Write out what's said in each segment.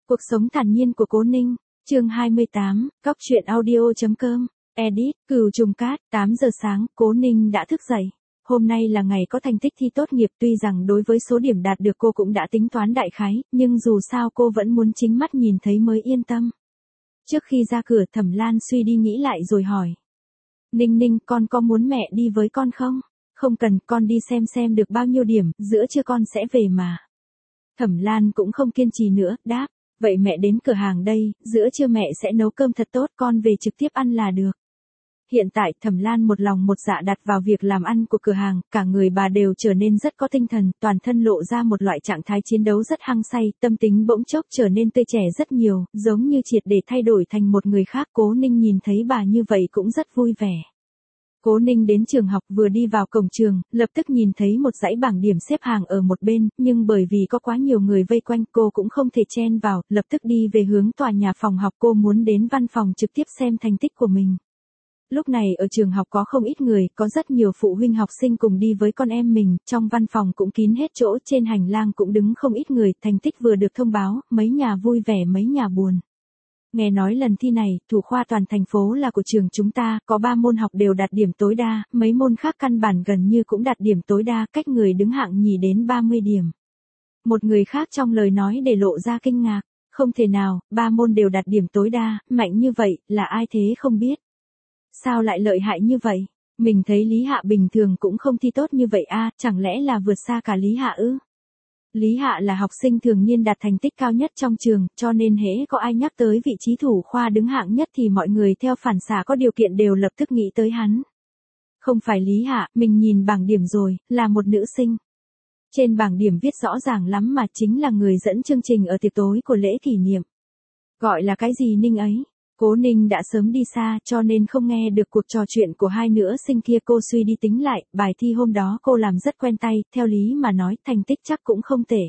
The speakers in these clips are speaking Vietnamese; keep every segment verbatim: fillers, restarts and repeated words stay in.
Cuộc sống thản nhiên của Cố Ninh, chương hai mươi tám, Cóc truyện audio chấm com, edit, Cửu Trùng Cát, tám giờ sáng, Cố Ninh đã thức dậy. Hôm nay là ngày có thành tích thi tốt nghiệp, tuy rằng đối với số điểm đạt được cô cũng đã tính toán đại khái, nhưng dù sao cô vẫn muốn chính mắt nhìn thấy mới yên tâm. Trước khi ra cửa, Thẩm Lan suy đi nghĩ lại rồi hỏi. Ninh Ninh, con có muốn mẹ đi với con không? Không cần, con đi xem xem được bao nhiêu điểm, giữa trưa con sẽ về mà. Thẩm Lan cũng không kiên trì nữa, đáp. Vậy mẹ đến cửa hàng đây, giữa trưa mẹ sẽ nấu cơm thật tốt, con về trực tiếp ăn là được. Hiện tại, Thẩm Lan một lòng một dạ đặt vào việc làm ăn của cửa hàng, cả người bà đều trở nên rất có tinh thần, toàn thân lộ ra một loại trạng thái chiến đấu rất hăng say, tâm tính bỗng chốc trở nên tươi trẻ rất nhiều, giống như triệt để thay đổi thành một người khác. Cố Ninh nhìn thấy bà như vậy cũng rất vui vẻ. Cố Ninh đến trường học, vừa đi vào cổng trường, lập tức nhìn thấy một dãy bảng điểm xếp hàng ở một bên, nhưng bởi vì có quá nhiều người vây quanh, cô cũng không thể chen vào, lập tức đi về hướng tòa nhà phòng học. Cô muốn đến văn phòng trực tiếp xem thành tích của mình. Lúc này ở trường học có không ít người, có rất nhiều phụ huynh học sinh cùng đi với con em mình, trong văn phòng cũng kín hết chỗ, trên hành lang cũng đứng không ít người, thành tích vừa được thông báo, mấy nhà vui vẻ mấy nhà buồn. Nghe nói lần thi này, thủ khoa toàn thành phố là của trường chúng ta, có ba môn học đều đạt điểm tối đa, mấy môn khác căn bản gần như cũng đạt điểm tối đa, cách người đứng hạng nhì đến ba mươi điểm. Một người khác trong lời nói để lộ ra kinh ngạc, không thể nào, ba môn đều đạt điểm tối đa, mạnh như vậy, là ai thế không biết. Sao lại lợi hại như vậy? Mình thấy Lý Hạ bình thường cũng không thi tốt như vậy a, chẳng lẽ là vượt xa cả Lý Hạ ư? Lý Hạ là học sinh thường niên đạt thành tích cao nhất trong trường, cho nên hễ có ai nhắc tới vị trí thủ khoa đứng hạng nhất thì mọi người theo phản xạ có điều kiện đều lập tức nghĩ tới hắn. Không phải Lý Hạ, mình nhìn bảng điểm rồi, là một nữ sinh. Trên bảng điểm viết rõ ràng lắm mà, chính là người dẫn chương trình ở tiệc tối của lễ kỷ niệm. Gọi là cái gì Ninh ấy? Cố Ninh đã sớm đi xa cho nên không nghe được cuộc trò chuyện của hai nữ sinh kia. Cô suy đi tính lại, bài thi hôm đó cô làm rất quen tay, theo lý mà nói thành tích chắc cũng không tệ.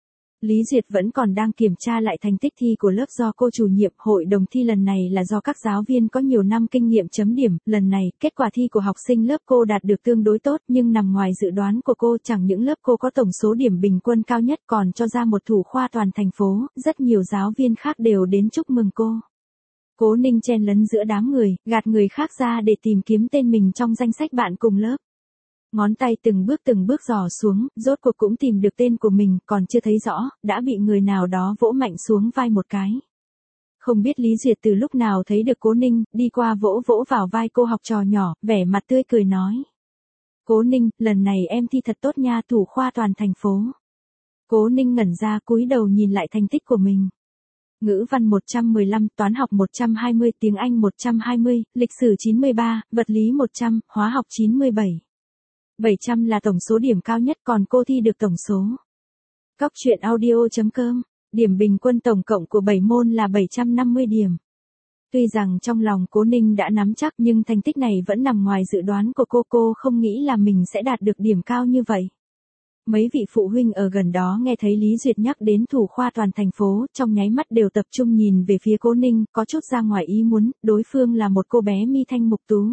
Lý Duyệt vẫn còn đang kiểm tra lại thành tích thi của lớp do cô chủ nhiệm. Hội đồng thi lần này là do các giáo viên có nhiều năm kinh nghiệm chấm điểm, lần này kết quả thi của học sinh lớp cô đạt được tương đối tốt nhưng nằm ngoài dự đoán của cô. Chẳng những lớp cô có tổng số điểm bình quân cao nhất còn cho ra một thủ khoa toàn thành phố, rất nhiều giáo viên khác đều đến chúc mừng cô. Cố Ninh chen lấn giữa đám người, gạt người khác ra để tìm kiếm tên mình trong danh sách bạn cùng lớp. Ngón tay từng bước từng bước dò xuống, rốt cuộc cũng tìm được tên của mình, còn chưa thấy rõ, đã bị người nào đó vỗ mạnh xuống vai một cái. Không biết Lý Duyệt từ lúc nào thấy được Cố Ninh, đi qua vỗ vỗ vào vai cô học trò nhỏ, vẻ mặt tươi cười nói. Cố Ninh, lần này em thi thật tốt nha, thủ khoa toàn thành phố. Cố Ninh ngẩn ra cúi đầu nhìn lại thành tích của mình. Ngữ văn một trăm mười lăm, toán học một trăm hai mươi, tiếng Anh một trăm hai mươi, lịch sử chín mươi ba, vật lý một trăm, hóa học chín mươi bảy. bảy trăm là tổng số điểm cao nhất, còn cô thi được tổng số. Cóc truyện audio chấm com, điểm bình quân tổng cộng của bảy môn là bảy trăm năm mươi điểm. Tuy rằng trong lòng Cố Ninh đã nắm chắc nhưng thành tích này vẫn nằm ngoài dự đoán của cô. Cô không nghĩ là mình sẽ đạt được điểm cao như vậy. Mấy vị phụ huynh ở gần đó nghe thấy Lý Duyệt nhắc đến thủ khoa toàn thành phố, trong nháy mắt đều tập trung nhìn về phía Cố Ninh, có chút ra ngoài ý muốn, đối phương là một cô bé mi thanh mục tú.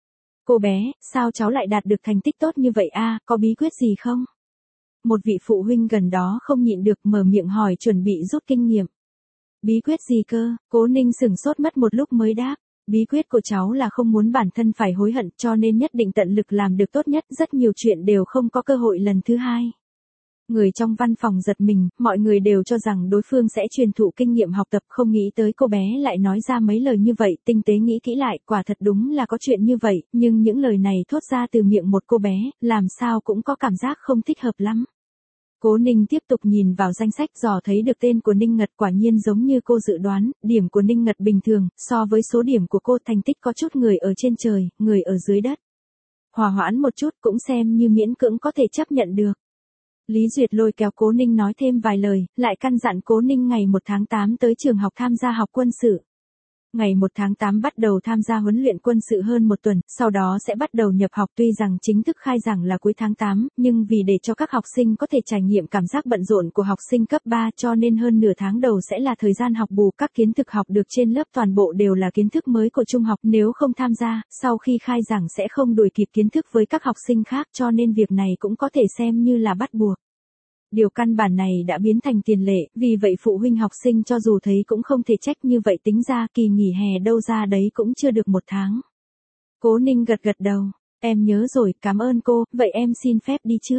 Cô bé, sao cháu lại đạt được thành tích tốt như vậy a, có bí quyết gì không? Một vị phụ huynh gần đó không nhịn được mở miệng hỏi chuẩn bị rút kinh nghiệm. Bí quyết gì cơ? Cố Ninh sửng sốt mất một lúc mới đáp. Bí quyết của cháu là không muốn bản thân phải hối hận cho nên nhất định tận lực làm được tốt nhất, rất nhiều chuyện đều không có cơ hội lần thứ hai. Người trong văn phòng giật mình, mọi người đều cho rằng đối phương sẽ truyền thụ kinh nghiệm học tập, không nghĩ tới cô bé lại nói ra mấy lời như vậy. Tinh tế nghĩ kỹ lại, quả thật đúng là có chuyện như vậy, nhưng những lời này thốt ra từ miệng một cô bé, làm sao cũng có cảm giác không thích hợp lắm. Cố Ninh tiếp tục nhìn vào danh sách, dò thấy được tên của Ninh Ngật, quả nhiên giống như cô dự đoán, điểm của Ninh Ngật bình thường, so với số điểm của cô thành tích có chút người ở trên trời, người ở dưới đất. Hòa hoãn một chút cũng xem như miễn cưỡng có thể chấp nhận được. Lý Duyệt lôi kéo Cố Ninh nói thêm vài lời, lại căn dặn Cố Ninh ngày một tháng tám tới trường học tham gia học quân sự. Ngày một tháng tám bắt đầu tham gia huấn luyện quân sự hơn một tuần, sau đó sẽ bắt đầu nhập học. Tuy rằng chính thức khai giảng là cuối tháng tám, nhưng vì để cho các học sinh có thể trải nghiệm cảm giác bận rộn của học sinh cấp ba cho nên hơn nửa tháng đầu sẽ là thời gian học bù. Các kiến thức học được trên lớp toàn bộ đều là kiến thức mới của trung học, nếu không tham gia, sau khi khai giảng sẽ không đuổi kịp kiến thức với các học sinh khác cho nên việc này cũng có thể xem như là bắt buộc. Điều căn bản này đã biến thành tiền lệ, vì vậy phụ huynh học sinh cho dù thấy cũng không thể trách, như vậy tính ra kỳ nghỉ hè đâu ra đấy cũng chưa được một tháng. Cố Ninh gật gật đầu, em nhớ rồi, cảm ơn cô, vậy em xin phép đi trước.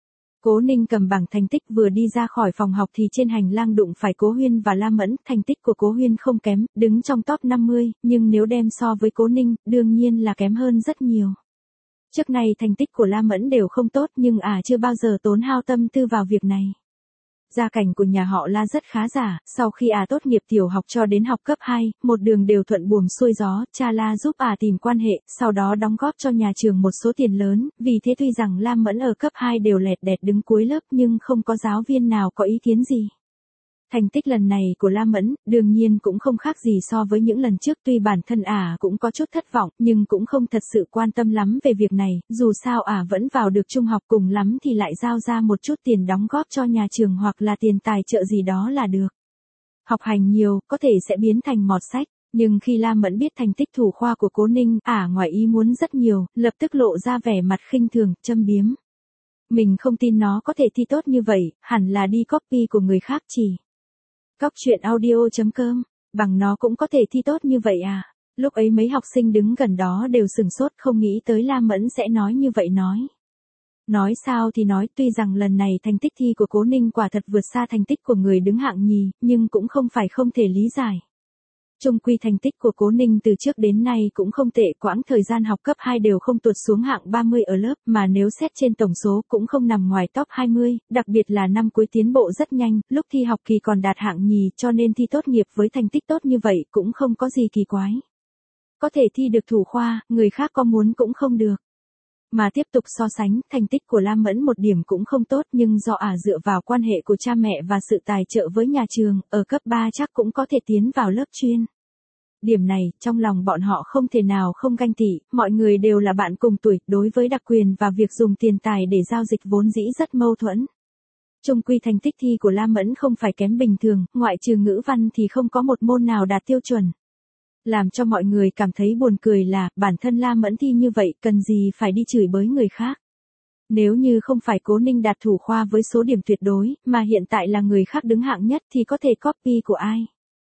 Cố Ninh cầm bảng thành tích vừa đi ra khỏi phòng học thì trên hành lang đụng phải Cố Huyên và La Mẫn. Thành tích của Cố Huyên không kém, đứng trong top năm mươi, nhưng nếu đem so với Cố Ninh, đương nhiên là kém hơn rất nhiều. Trước này thành tích của La Mẫn đều không tốt, nhưng ả à chưa bao giờ tốn hao tâm tư vào việc này. Gia cảnh của nhà họ La rất khá giả, sau khi ả à tốt nghiệp tiểu học cho đến học cấp hai, một đường đều thuận buồm xuôi gió, cha La giúp ả à tìm quan hệ, sau đó đóng góp cho nhà trường một số tiền lớn, vì thế tuy rằng La Mẫn ở cấp hai đều lẹt đẹt đứng cuối lớp nhưng không có giáo viên nào có ý kiến gì. Thành tích lần này của La Mẫn, đương nhiên cũng không khác gì so với những lần trước, tuy bản thân ả à cũng có chút thất vọng, nhưng cũng không thật sự quan tâm lắm về việc này, dù sao ả à vẫn vào được trung học, cùng lắm thì lại giao ra một chút tiền đóng góp cho nhà trường hoặc là tiền tài trợ gì đó là được. Học hành nhiều, có thể sẽ biến thành mọt sách, nhưng khi La Mẫn biết thành tích thủ khoa của Cố Ninh, ả à ngoài ý muốn rất nhiều, lập tức lộ ra vẻ mặt khinh thường, châm biếm. Mình không tin nó có thể thi tốt như vậy, hẳn là đi copy của người khác chỉ. Cóc truyện audio chấm com, bằng nó cũng có thể thi tốt như vậy à? Lúc ấy mấy học sinh đứng gần đó đều sửng sốt, không nghĩ tới La Mẫn sẽ nói như vậy. Nói. Nói sao thì nói, tuy rằng lần này thành tích thi của Cố Ninh quả thật vượt xa thành tích của người đứng hạng nhì, nhưng cũng không phải không thể lý giải. Chung quy thành tích của Cố Ninh từ trước đến nay cũng không tệ, quãng thời gian học cấp hai đều không tuột xuống hạng ba mươi ở lớp, mà nếu xét trên tổng số cũng không nằm ngoài top hai mươi, đặc biệt là năm cuối tiến bộ rất nhanh, lúc thi học kỳ còn đạt hạng nhì, cho nên thi tốt nghiệp với thành tích tốt như vậy cũng không có gì kỳ quái. Có thể thi được thủ khoa, người khác có muốn cũng không được. Mà tiếp tục so sánh, thành tích của La Mẫn một điểm cũng không tốt, nhưng do ả à dựa vào quan hệ của cha mẹ và sự tài trợ với nhà trường, ở cấp ba chắc cũng có thể tiến vào lớp chuyên. Điểm này, trong lòng bọn họ không thể nào không ganh tị, mọi người đều là bạn cùng tuổi, đối với đặc quyền và việc dùng tiền tài để giao dịch vốn dĩ rất mâu thuẫn. Chung quy thành tích thi của La Mẫn không phải kém bình thường, ngoại trừ ngữ văn thì không có một môn nào đạt tiêu chuẩn. Làm cho mọi người cảm thấy buồn cười là, bản thân La Mẫn thi như vậy, cần gì phải đi chửi bới người khác. Nếu như không phải Cố Ninh đạt thủ khoa với số điểm tuyệt đối, mà hiện tại là người khác đứng hạng nhất thì có thể copy của ai?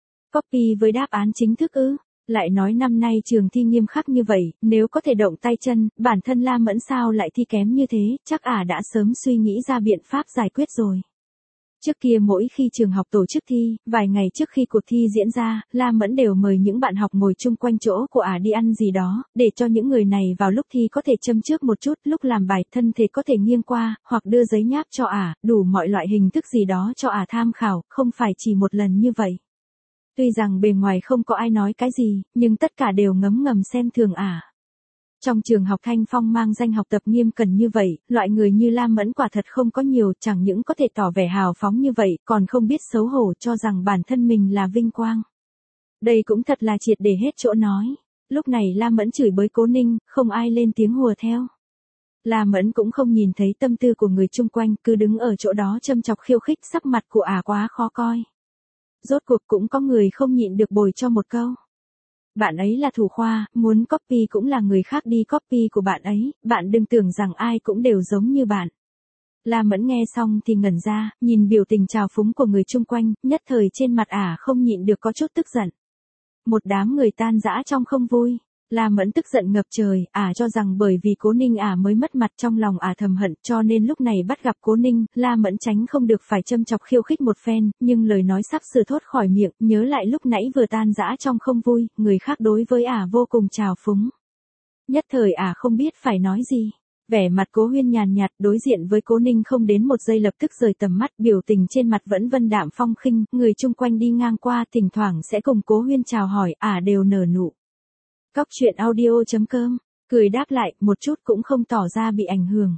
Copy với đáp án chính thức ư? Lại nói năm nay trường thi nghiêm khắc như vậy, nếu có thể động tay chân, bản thân La Mẫn sao lại thi kém như thế, chắc ả đã sớm suy nghĩ ra biện pháp giải quyết rồi. Trước kia mỗi khi trường học tổ chức thi, vài ngày trước khi cuộc thi diễn ra, La Mẫn đều mời những bạn học ngồi chung quanh chỗ của ả đi ăn gì đó, để cho những người này vào lúc thi có thể châm trước một chút, lúc làm bài thân thể có thể nghiêng qua, hoặc đưa giấy nháp cho ả, đủ mọi loại hình thức gì đó cho ả tham khảo, không phải chỉ một lần như vậy. Tuy rằng bề ngoài không có ai nói cái gì, nhưng tất cả đều ngấm ngầm xem thường ả. Trong trường học Thanh Phong mang danh học tập nghiêm cẩn như vậy, loại người như La Mẫn quả thật không có nhiều, chẳng những có thể tỏ vẻ hào phóng như vậy, còn không biết xấu hổ cho rằng bản thân mình là vinh quang. Đây cũng thật là triệt để hết chỗ nói. Lúc này La Mẫn chửi bới Cố Ninh, không ai lên tiếng hùa theo. La Mẫn cũng không nhìn thấy tâm tư của người chung quanh, cứ đứng ở chỗ đó châm chọc khiêu khích, sắc mặt của ả quá khó coi. Rốt cuộc cũng có người không nhịn được bồi cho một câu. Bạn ấy là thủ khoa, muốn copy cũng là người khác đi copy của bạn ấy, bạn đừng tưởng rằng ai cũng đều giống như bạn. La Mẫn nghe xong thì ngẩn ra, nhìn biểu tình trào phúng của người chung quanh, nhất thời trên mặt ả không nhịn được có chút tức giận. Một đám người tan rã trong không vui. La Mẫn tức giận ngập trời, ả cho rằng bởi vì Cố Ninh ả mới mất mặt, trong lòng ả thầm hận, cho nên lúc này bắt gặp Cố Ninh, La Mẫn tránh không được phải châm chọc khiêu khích một phen, nhưng lời nói sắp sửa thốt khỏi miệng, nhớ lại lúc nãy vừa tan rã trong không vui, người khác đối với ả vô cùng trào phúng. Nhất thời ả không biết phải nói gì. Vẻ mặt Cố Huyên nhàn nhạt, đối diện với Cố Ninh không đến một giây lập tức rời tầm mắt, biểu tình trên mặt vẫn vân đạm phong khinh, người chung quanh đi ngang qua thỉnh thoảng sẽ cùng Cố Huyên chào hỏi, ả đều nở nụ. Cóc truyện audio chấm com, cười đáp lại, một chút cũng không tỏ ra bị ảnh hưởng.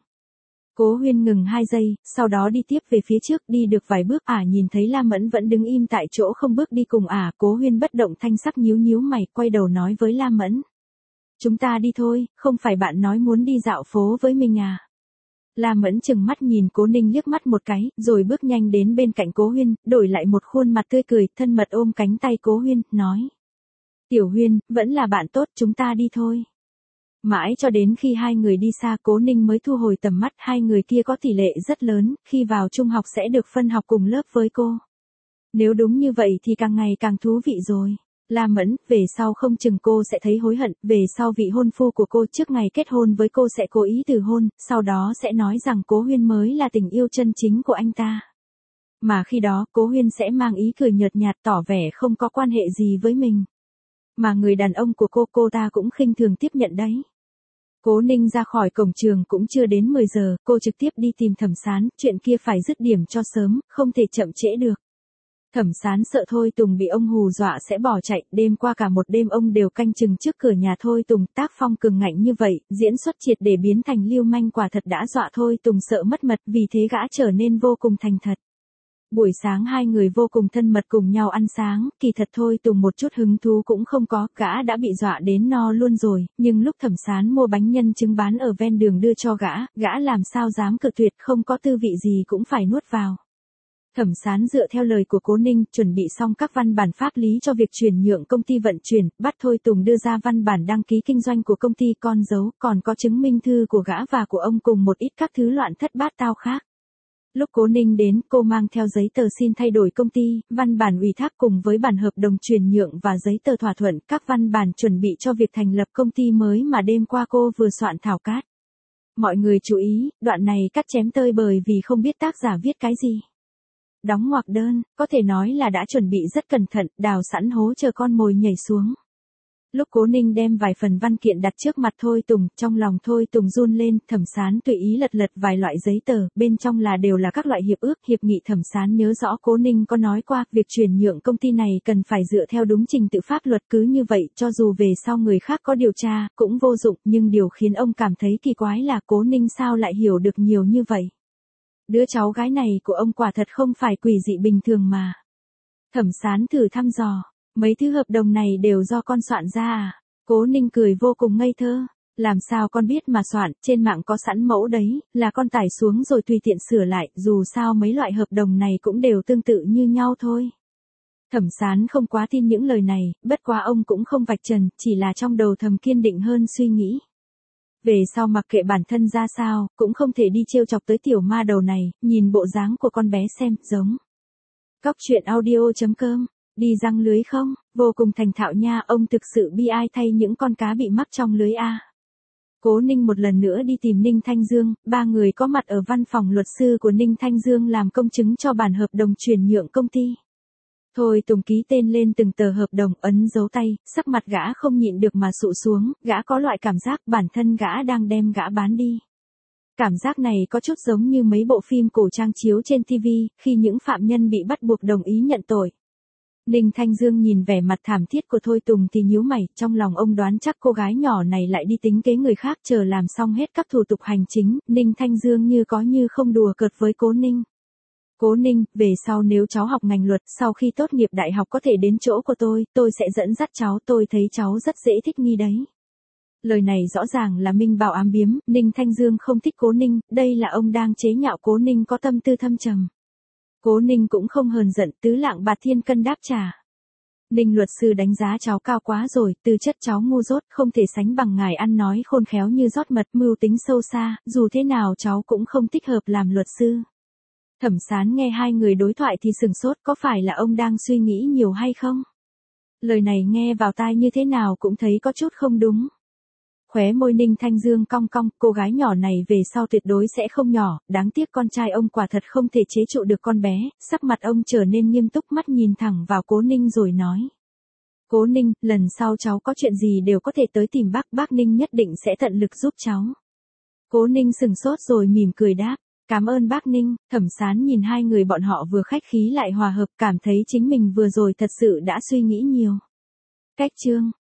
Cố Huyên ngừng hai giây, sau đó đi tiếp về phía trước, đi được vài bước, ả nhìn thấy La Mẫn vẫn đứng im tại chỗ không bước đi cùng ả, Cố Huyên bất động thanh sắc nhíu nhíu mày, quay đầu nói với La Mẫn. Chúng ta đi thôi, không phải bạn nói muốn đi dạo phố với mình à? La Mẫn chừng mắt nhìn Cố Ninh liếc mắt một cái, rồi bước nhanh đến bên cạnh Cố Huyên, đổi lại một khuôn mặt tươi cười, thân mật ôm cánh tay Cố Huyên, nói. Tiểu Huyên, vẫn là bạn tốt, chúng ta đi thôi. Mãi cho đến khi hai người đi xa Cố Ninh mới thu hồi tầm mắt, hai người kia có tỷ lệ rất lớn, khi vào trung học sẽ được phân học cùng lớp với cô. Nếu đúng như vậy thì càng ngày càng thú vị rồi. La Mẫn, về sau không chừng cô sẽ thấy hối hận, về sau vị hôn phu của cô trước ngày kết hôn với cô sẽ cố ý từ hôn, sau đó sẽ nói rằng Cố Huyên mới là tình yêu chân chính của anh ta. Mà khi đó, Cố Huyên sẽ mang ý cười nhợt nhạt tỏ vẻ không có quan hệ gì với mình. Mà người đàn ông của cô, cô ta cũng khinh thường tiếp nhận đấy. Cố Ninh ra khỏi cổng trường cũng chưa đến mười giờ, cô trực tiếp đi tìm Thẩm Sán, chuyện kia phải dứt điểm cho sớm, không thể chậm trễ được. Thẩm Sán sợ Thôi Tùng bị ông hù dọa sẽ bỏ chạy, đêm qua cả một đêm ông đều canh chừng trước cửa nhà Thôi Tùng, tác phong cường ngạnh như vậy, diễn xuất triệt để biến thành lưu manh quả thật đã dọa Thôi Tùng sợ mất mật, vì thế gã trở nên vô cùng thành thật. Buổi sáng hai người vô cùng thân mật cùng nhau ăn sáng, kỳ thật Thôi Tùng một chút hứng thú cũng không có, gã đã bị dọa đến no luôn rồi, nhưng lúc Thẩm Sán mua bánh nhân trứng bán ở ven đường đưa cho gã, gã làm sao dám cự tuyệt, không có tư vị gì cũng phải nuốt vào. Thẩm Sán dựa theo lời của Cố Ninh, chuẩn bị xong các văn bản pháp lý cho việc chuyển nhượng công ty vận chuyển, bắt Thôi Tùng đưa ra văn bản đăng ký kinh doanh của công ty, con dấu, còn có chứng minh thư của gã và của ông cùng một ít các thứ loạn thất bát tao khác. Lúc Cố Ninh đến, cô mang theo giấy tờ xin thay đổi công ty, văn bản ủy thác cùng với bản hợp đồng chuyển nhượng và giấy tờ thỏa thuận, các văn bản chuẩn bị cho việc thành lập công ty mới mà đêm qua cô vừa soạn thảo cát. Mọi người chú ý, đoạn này cắt chém tơi bời vì không biết tác giả viết cái gì. Đóng ngoặc đơn, có thể nói là đã chuẩn bị rất cẩn thận, đào sẵn hố chờ con mồi nhảy xuống. Lúc Cố Ninh đem vài phần văn kiện đặt trước mặt Thôi Tùng, trong lòng Thôi Tùng run lên, Thẩm Sán tùy ý lật lật vài loại giấy tờ, bên trong là đều là các loại hiệp ước, hiệp nghị. Thẩm Sán nhớ rõ Cố Ninh có nói qua, việc chuyển nhượng công ty này cần phải dựa theo đúng trình tự pháp luật, cứ như vậy, cho dù về sau người khác có điều tra, cũng vô dụng, nhưng điều khiến ông cảm thấy kỳ quái là Cố Ninh sao lại hiểu được nhiều như vậy. Đứa cháu gái này của ông quả thật không phải quỷ dị bình thường mà. Thẩm Sán thử thăm dò, mấy thứ hợp đồng này đều do con soạn ra à? Cố Ninh cười vô cùng ngây thơ, làm sao con biết mà soạn, trên mạng có sẵn mẫu đấy, là con tải xuống rồi tùy tiện sửa lại, dù sao mấy loại hợp đồng này cũng đều tương tự như nhau thôi. Thẩm Sán không quá tin những lời này, bất quá ông cũng không vạch trần, chỉ là trong đầu thầm kiên định hơn suy nghĩ. Về sau mặc kệ bản thân ra sao, cũng không thể đi trêu chọc tới tiểu ma đầu này, nhìn bộ dáng của con bé xem, giống. Cóc truyện audio chấm com, đi răng lưới không, vô cùng thành thạo nha, ông thực sự bi ai thay những con cá bị mắc trong lưới a. Cố Ninh một lần nữa đi tìm Ninh Thanh Dương, ba người có mặt ở văn phòng luật sư của Ninh Thanh Dương làm công chứng cho bản hợp đồng chuyển nhượng công ty. Thôi Tùng ký tên lên từng tờ hợp đồng, ấn dấu tay, sắc mặt gã không nhịn được mà sụ xuống, gã có loại cảm giác bản thân gã đang đem gã bán đi. Cảm giác này có chút giống như mấy bộ phim cổ trang chiếu trên ti vi, khi những phạm nhân bị bắt buộc đồng ý nhận tội. Ninh Thanh Dương nhìn vẻ mặt thảm thiết của Thôi Tùng thì nhíu mày, trong lòng ông đoán chắc cô gái nhỏ này lại đi tính kế người khác, chờ làm xong hết các thủ tục hành chính, Ninh Thanh Dương như có như không đùa cợt với Cố Ninh. Cố Ninh, về sau nếu cháu học ngành luật, sau khi tốt nghiệp đại học có thể đến chỗ của tôi, tôi sẽ dẫn dắt cháu, tôi thấy cháu rất dễ thích nghi đấy. Lời này rõ ràng là minh bảo ám biếm, Ninh Thanh Dương không thích Cố Ninh, đây là ông đang chế nhạo Cố Ninh có tâm tư thâm trầm. Cố Ninh cũng không hờn giận, tứ lạng bạt thiên cân đáp trả. Ninh luật sư đánh giá cháu cao quá rồi, tư chất cháu ngu dốt, không thể sánh bằng ngài ăn nói khôn khéo như rót mật, mưu tính sâu xa, dù thế nào cháu cũng không thích hợp làm luật sư. Thẩm Sán nghe hai người đối thoại thì sừng sốt, có phải là ông đang suy nghĩ nhiều hay không? Lời này nghe vào tai như thế nào cũng thấy có chút không đúng. Khóe môi Ninh Thanh Dương cong cong, cô gái nhỏ này về sau tuyệt đối sẽ không nhỏ, đáng tiếc con trai ông quả thật không thể chế trụ được con bé, sắc mặt ông trở nên nghiêm túc, mắt nhìn thẳng vào Cố Ninh rồi nói. Cố Ninh, lần sau cháu có chuyện gì đều có thể tới tìm bác, bác Ninh nhất định sẽ tận lực giúp cháu. Cố Ninh sừng sốt rồi mỉm cười đáp. Cảm ơn bác Ninh. Thẩm Sán nhìn hai người bọn họ vừa khách khí lại hòa hợp, cảm thấy chính mình vừa rồi thật sự đã suy nghĩ nhiều. Cách chương